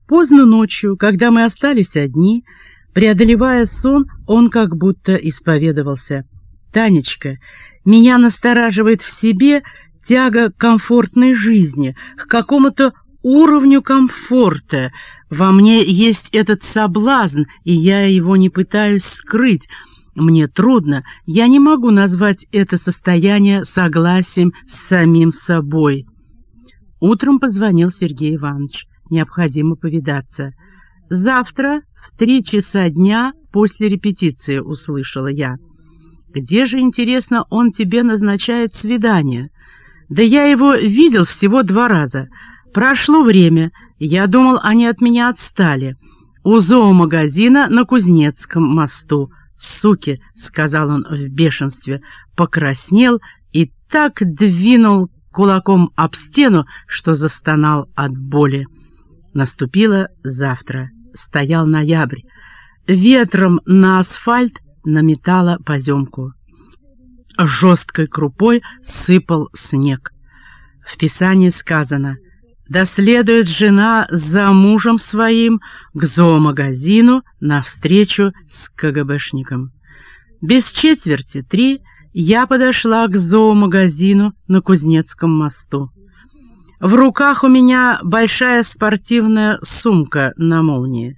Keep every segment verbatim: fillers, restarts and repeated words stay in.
Поздно ночью, когда мы остались одни, преодолевая сон, он как будто исповедовался. «Танечка, меня настораживает в себе тяга к комфортной жизни, к какому-то уровню комфорта. Во мне есть этот соблазн, и я его не пытаюсь скрыть. Мне трудно, я не могу назвать это состояние согласием с самим собой». Утром позвонил Сергей Иванович. Необходимо повидаться. «Завтра в три часа дня после репетиции», — услышала я. «Где же, интересно, он тебе назначает свидание?» «Да я его видел всего два раза. Прошло время, я думал, они от меня отстали. У зоомагазина на Кузнецком мосту. Суки», — сказал он в бешенстве, покраснел и так двинул кулаком об стену, что застонал от боли. Наступило завтра. Стоял ноябрь. Ветром на асфальт наметало поземку. Жесткой крупой сыпал снег. В Писании сказано: «Да следует жена за мужем своим к зоомагазину навстречу с КГБшником». Без четверти три я подошла к зоомагазину на Кузнецком мосту. В руках у меня большая спортивная сумка на молнии.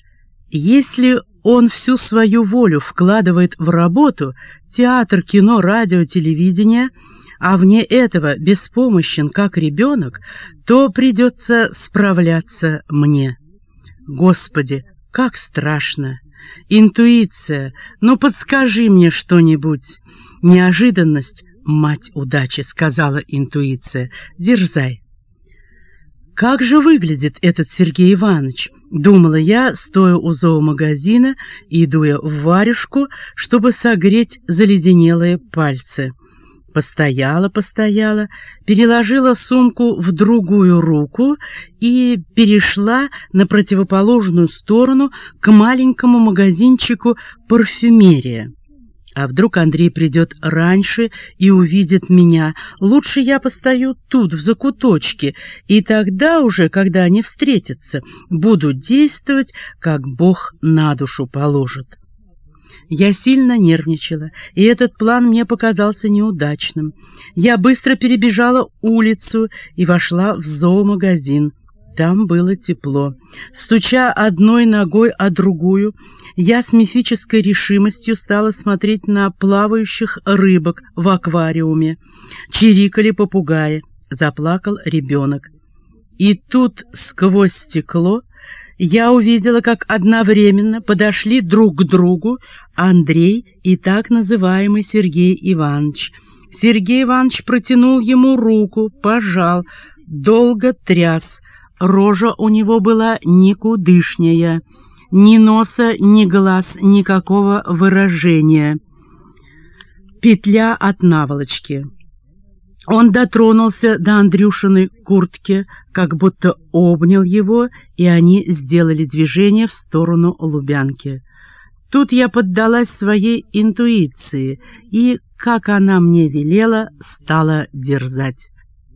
Если он всю свою волю вкладывает в работу, театр, кино, радио, телевидение, а вне этого беспомощен, как ребенок, то придется справляться мне. Господи, как страшно! Интуиция, ну подскажи мне что-нибудь. Неожиданность — мать удачи, сказала интуиция. Дерзай. Как же выглядит этот Сергей Иванович, думала я, стоя у зоомагазина и дуя в варежку, чтобы согреть заледенелые пальцы. Постояла, постояла, переложила сумку в другую руку и перешла на противоположную сторону к маленькому магазинчику парфюмерия. А вдруг Андрей придет раньше и увидит меня? Лучше я постою тут, в закуточке, и тогда уже, когда они встретятся, буду действовать, как Бог на душу положит. Я сильно нервничала, и этот план мне показался неудачным. Я быстро перебежала улицу и вошла в зоомагазин. Там было тепло. Стуча одной ногой о другую, я с мифической решимостью стала смотреть на плавающих рыбок в аквариуме. Чирикали попугаи, заплакал ребенок. И тут сквозь стекло я увидела, как одновременно подошли друг к другу Андрей и так называемый Сергей Иванович. Сергей Иванович протянул ему руку, пожал, долго тряс. Рожа у него была никудышняя, ни носа, ни глаз, никакого выражения. Петля от наволочки. Он дотронулся до Андрюшиной куртки, как будто обнял его, и они сделали движение в сторону Лубянки. Тут я поддалась своей интуиции и, как она мне велела, стала дерзать.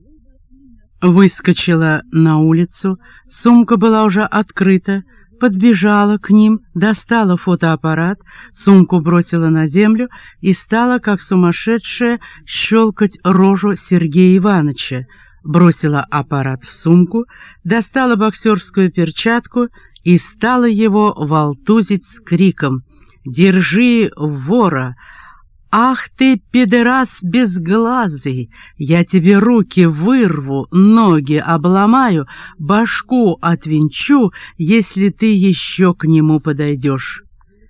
Выскочила на улицу, сумка была уже открыта, подбежала к ним, достала фотоаппарат, сумку бросила на землю и стала, как сумасшедшая, щелкать рожу Сергея Ивановича, бросила аппарат в сумку, достала боксерскую перчатку и стала его волтузить с криком: «Держи вора! Ах ты, педерас безглазый! Я тебе руки вырву, ноги обломаю, башку отвинчу, если ты еще к нему подойдешь».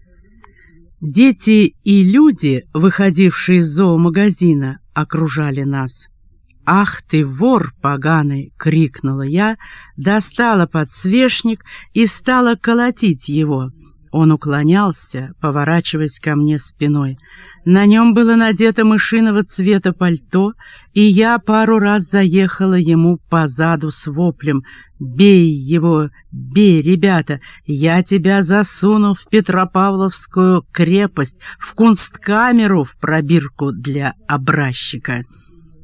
Дети и люди, выходившие из зоомагазина, окружали нас. «Ах ты, вор поганый!» — крикнула я, достала подсвечник и стала колотить его. Он уклонялся, поворачиваясь ко мне спиной. На нем было надето мышиного цвета пальто, и я пару раз заехала ему по заду с воплем: «Бей его, бей, ребята, я тебя засуну в Петропавловскую крепость, в кунсткамеру, в пробирку для образчика».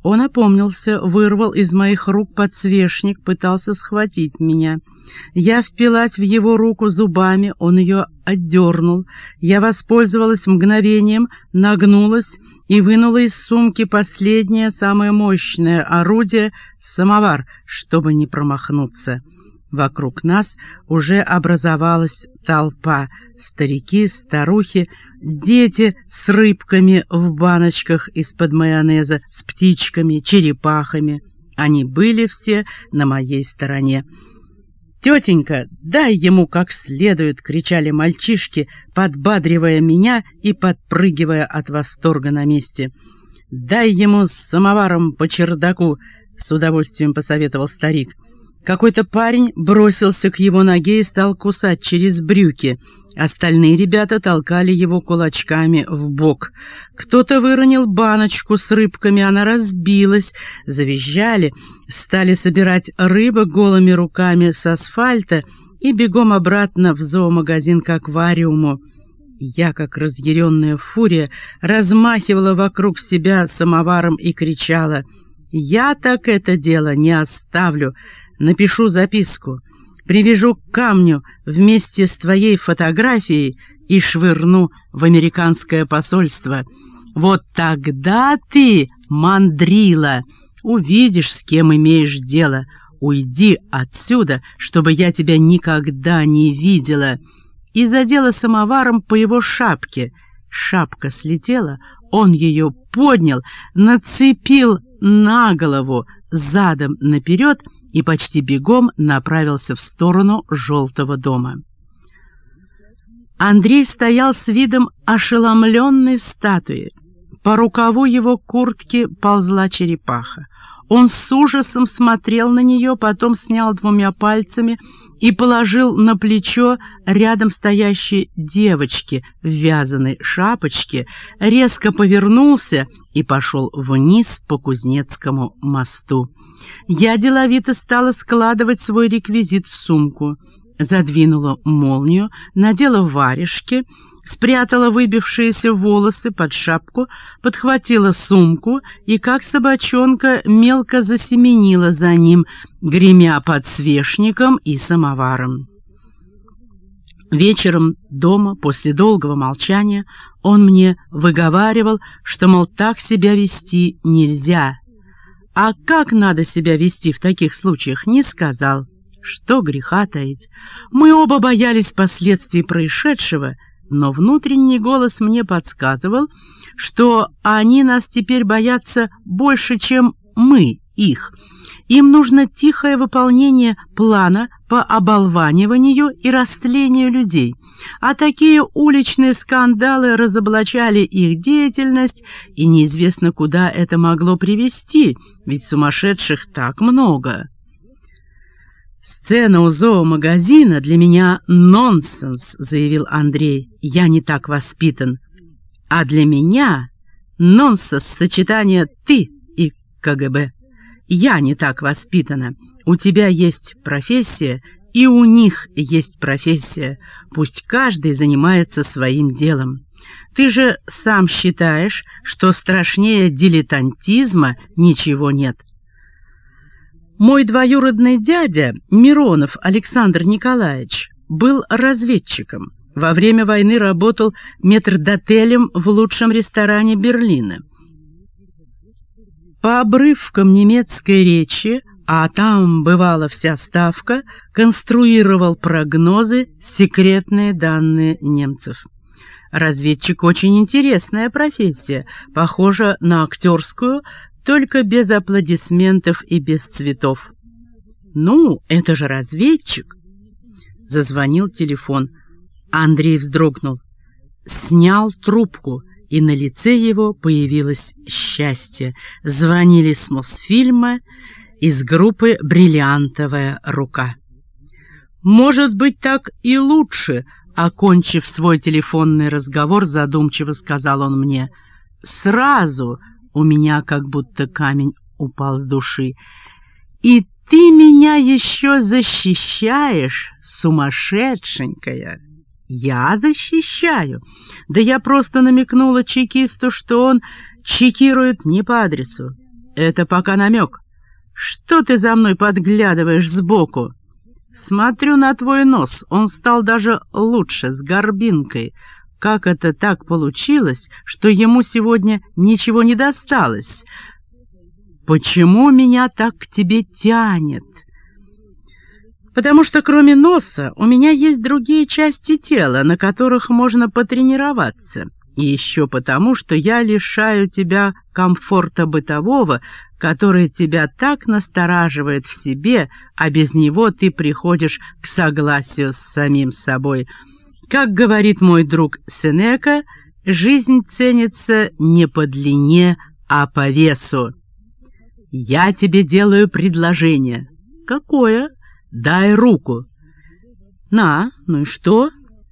Он опомнился, вырвал из моих рук подсвечник, пытался схватить меня. Я впилась в его руку зубами, он ее отдернул. Я воспользовалась мгновением, нагнулась и вынула из сумки последнее, самое мощное орудие — самовар, чтобы не промахнуться. Вокруг нас уже образовалась толпа. Старики, старухи, дети с рыбками в баночках из-под майонеза, с птичками, черепахами. Они были все на моей стороне. «Тетенька, дай ему как следует!» — кричали мальчишки, подбадривая меня и подпрыгивая от восторга на месте. «Дай ему с самоваром по чердаку!» — с удовольствием посоветовал старик. Какой-то парень бросился к его ноге и стал кусать через брюки. Остальные ребята толкали его кулачками в бок. Кто-то выронил баночку с рыбками, она разбилась. Завизжали, стали собирать рыбок голыми руками с асфальта и бегом обратно в зоомагазин к аквариуму. Я, как разъяренная фурия, размахивала вокруг себя самоваром и кричала: «Я так это дело не оставлю! Напишу записку, привяжу к камню вместе с твоей фотографией и швырну в американское посольство. Вот тогда ты, мандрила, увидишь, с кем имеешь дело. Уйди отсюда, чтобы я тебя никогда не видела». И задела самоваром по его шапке. Шапка слетела, он ее поднял, нацепил на голову задом наперед и почти бегом направился в сторону желтого дома. Андрей стоял с видом ошеломленной статуи. По рукаву его куртки ползла черепаха. Он с ужасом смотрел на нее, потом снял двумя пальцами и положил на плечо рядом стоящей девочки в вязаной шапочке, резко повернулся и пошел вниз по Кузнецкому мосту. Я деловито стала складывать свой реквизит в сумку, задвинула молнию, надела варежки, спрятала выбившиеся волосы под шапку, подхватила сумку и, как собачонка, мелко засеменила за ним, гремя подсвечником и самоваром. Вечером дома, после долгого молчания, он мне выговаривал, что, мол, так себя вести нельзя. А как надо себя вести в таких случаях, не сказал. Что греха таить. Мы оба боялись последствий происшедшего, но внутренний голос мне подсказывал, что они нас теперь боятся больше, чем мы их. Им нужно тихое выполнение плана по оболваниванию и растлению людей, а такие уличные скандалы разоблачали их деятельность, и неизвестно, куда это могло привести, ведь сумасшедших так много. «Сцена у зоомагазина для меня нонсенс», — заявил Андрей. «Я не так воспитан. А для меня нонсенс сочетание «ты» и КГБ. Я не так воспитана. У тебя есть профессия, и у них есть профессия. Пусть каждый занимается своим делом. Ты же сам считаешь, что страшнее дилетантизма ничего нет». Мой двоюродный дядя, Миронов Александр Николаевич, был разведчиком. Во время войны работал метрдотелем в лучшем ресторане Берлина. По обрывкам немецкой речи, а там бывала вся ставка, конструировал прогнозы, секретные данные немцев. Разведчик — очень интересная профессия, похожа на актерскую, только без аплодисментов и без цветов. «Ну, это же разведчик!» Зазвонил телефон. Андрей вздрогнул, снял трубку, и на лице его появилось счастье. Звонили с Мосфильма из группы «Бриллиантовая рука». «Может быть, так и лучше», — окончив свой телефонный разговор, задумчиво сказал он мне. «Сразу у меня как будто камень упал с души. И ты меня еще защищаешь, сумасшедшенькая!» «Я защищаю? Да я просто намекнула чекисту, что он чекирует не по адресу. Это пока намек. Что ты за мной подглядываешь сбоку? Смотрю на твой нос, он стал даже лучше, с горбинкой. Как это так получилось, что ему сегодня ничего не досталось? Почему меня так к тебе тянет? Потому что кроме носа у меня есть другие части тела, на которых можно потренироваться. И еще потому, что я лишаю тебя комфорта бытового, который тебя так настораживает в себе, а без него ты приходишь к согласию с самим собой. Как говорит мой друг Сенека, жизнь ценится не по длине, а по весу. Я тебе делаю предложение. Какое? Дай руку. На, ну и что?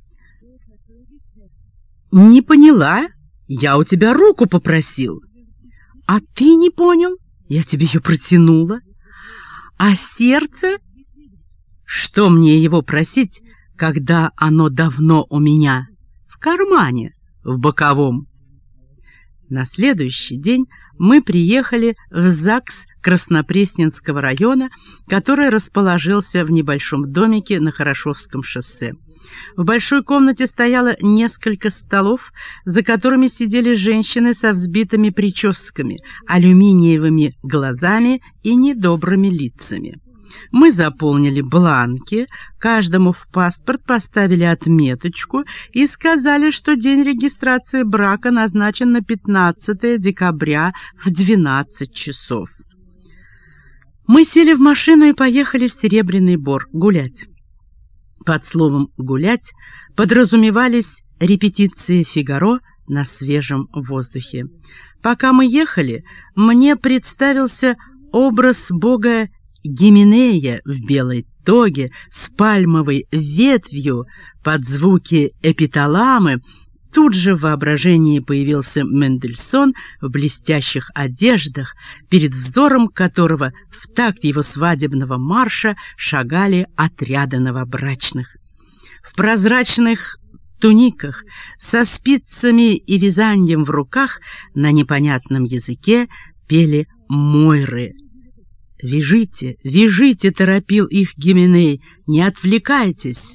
Не поняла? Я у тебя руку попросил. А ты не понял? Я тебе ее протянула. А сердце? Что мне его просить, когда оно давно у меня? В кармане, в боковом. На следующий день мы приехали в ЗАГС Краснопресненского района, который расположился в небольшом домике на Хорошевском шоссе. В большой комнате стояло несколько столов, за которыми сидели женщины со взбитыми прическами, алюминиевыми глазами и недобрыми лицами. Мы заполнили бланки, каждому в паспорт поставили отметочку и сказали, что день регистрации брака назначен на пятнадцатое декабря в двенадцать часов. Мы сели в машину и поехали в Серебряный Бор гулять. Под словом «гулять» подразумевались репетиции «Фигаро» на свежем воздухе. Пока мы ехали, мне представился образ бога Гименея в белой тоге с пальмовой ветвью под звуки эпиталамы. Тут же в воображении появился Мендельсон в блестящих одеждах, перед взором которого в такт его свадебного марша шагали отряды новобрачных. В прозрачных туниках, со спицами и вязанием в руках, на непонятном языке пели мойры. «Вяжите, вяжите!» — торопил их Гименей, «не отвлекайтесь!»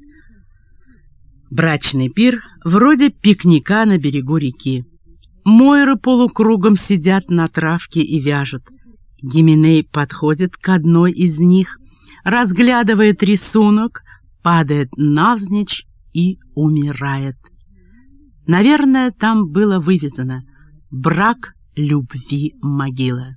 Брачный пир вроде пикника на берегу реки. Мойры полукругом сидят на травке и вяжут. Гименей подходит к одной из них, разглядывает рисунок, падает навзничь и умирает. Наверное, там было вывезено «Брак любви могила».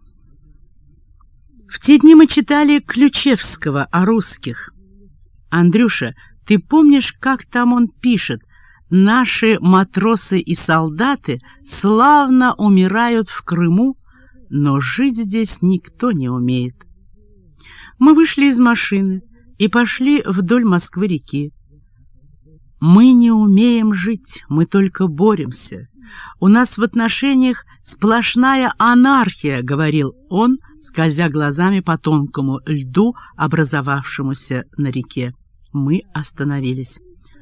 В те дни мы читали Ключевского о русских. Андрюша, ты помнишь, как там он пишет? Наши матросы и солдаты славно умирают в Крыму, но жить здесь никто не умеет. Мы вышли из машины и пошли вдоль Москвы-реки. Мы не умеем жить, мы только боремся. У нас в отношениях сплошная анархия, — говорил он, скользя глазами по тонкому льду, образовавшемуся на реке. Мы остановились.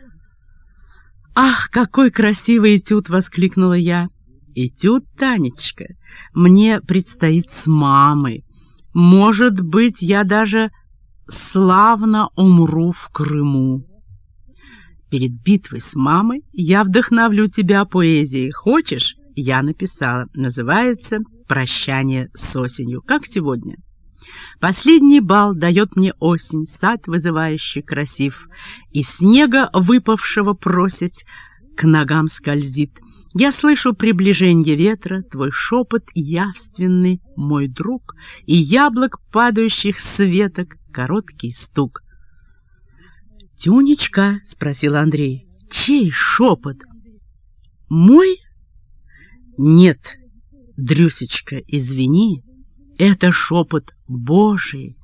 «Ах, какой красивый этюд!» — воскликнула я. «Этюд, Танечка, мне предстоит с мамой. Может быть, я даже славно умру в Крыму. Перед битвой с мамой я вдохновлю тебя поэзией. Хочешь?» Я написала. Называется «Прощание с осенью», как сегодня. Последний бал дает мне осень, сад вызывающий красив, и снега выпавшего просить к ногам скользит. Я слышу приближение ветра, твой шепот явственный, мой друг, и яблок, падающих с веток, короткий стук. «Тюнечка», — спросил Андрей, — «чей шепот? Мой?» «Нет, Дрюсечка, извини, это шепот Божий».